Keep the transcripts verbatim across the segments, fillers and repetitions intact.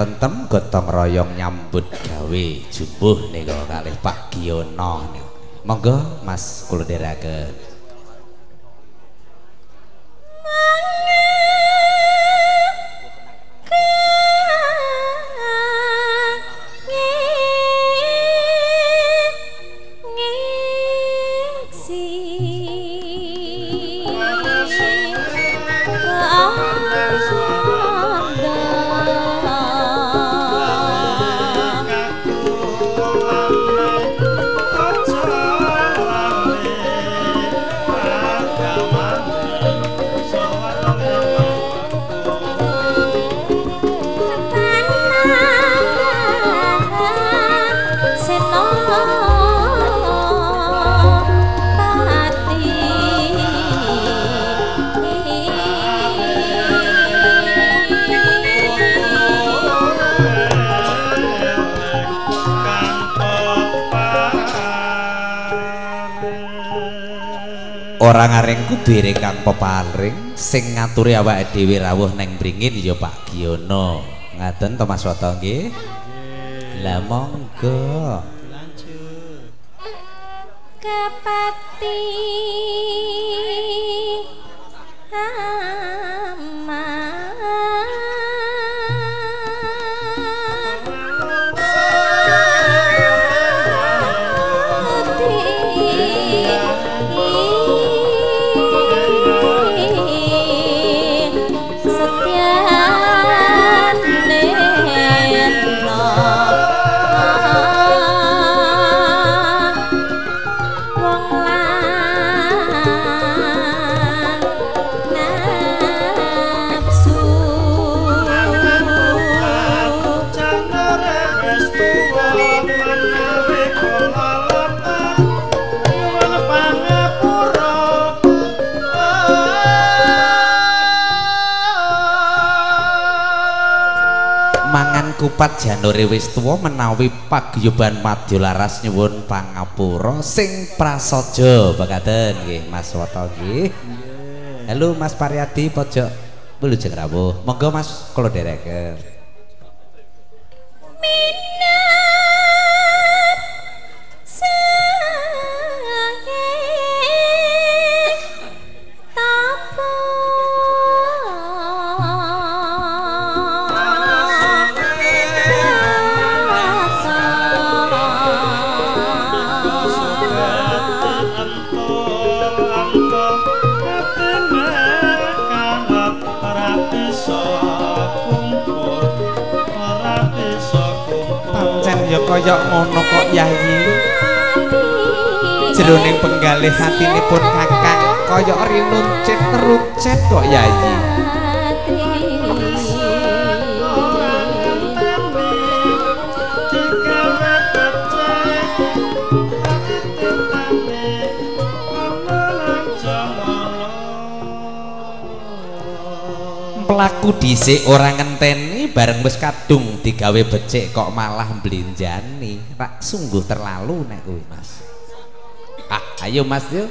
tentem gotong royong nyambut gawe jumbuh nika kalih Pak Giono. Monggo Mas kula dherekaken. Orang aring kubire kang peparing sing ngaturi awake dhewe rawuh neng mringin ya Pak Giono. Ngaten to Mas Woto nggih. Lah monggo. Lanjut. Kepati kupat janure wis tuwa menawi paguyuban madya laras nyuwun pangapura sing prasaja mekaten nggih Mas Woto nggih. Halo Mas Paryadi pojok Wilujeng rawuh. Monggo Mas kula dherekaken. Kaya ngono kok Yayi. Jroning penggalih hatinipun Kakang kaya rinuncit terucet kok Yayi. Pelaku dhisik ora ngenteni bareng wis kadung digawe becik kok malah mblenjani. Rak sungguh terlalu nek kuwi Mas. Ah, ayo Mas yo.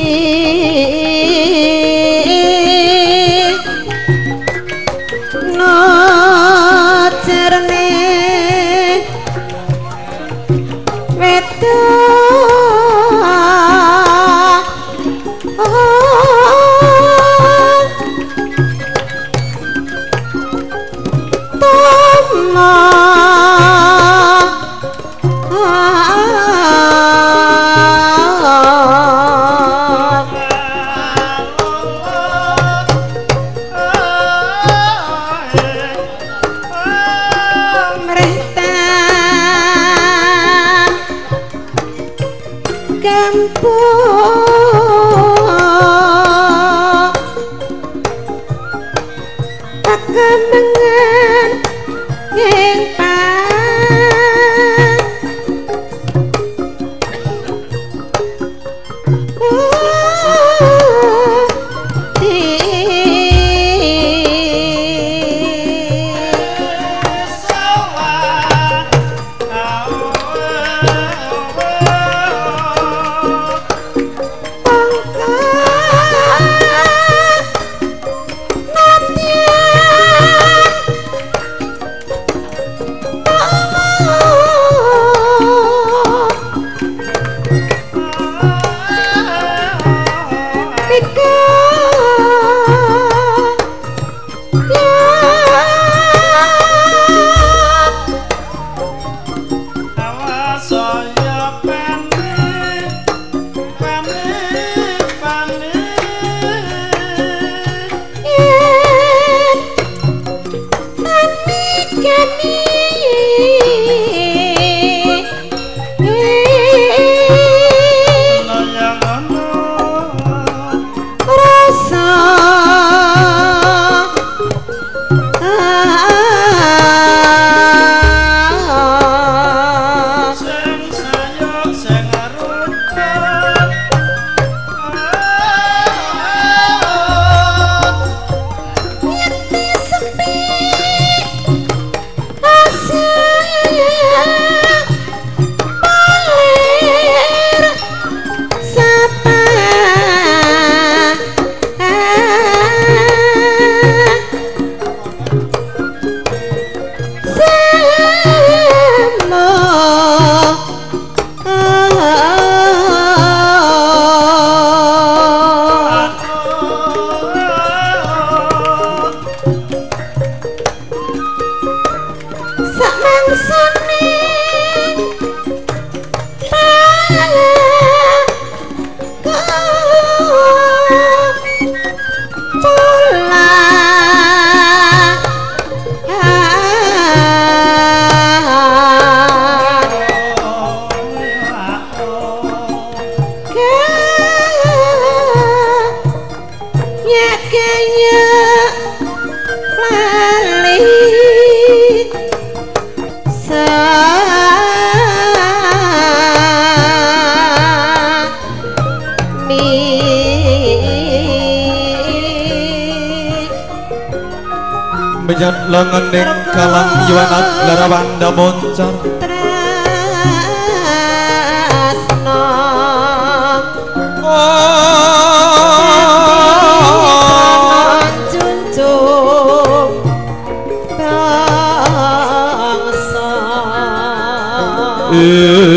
Menyan lengening kalang yuanan larabanda moncar tresno oh junjung bangsa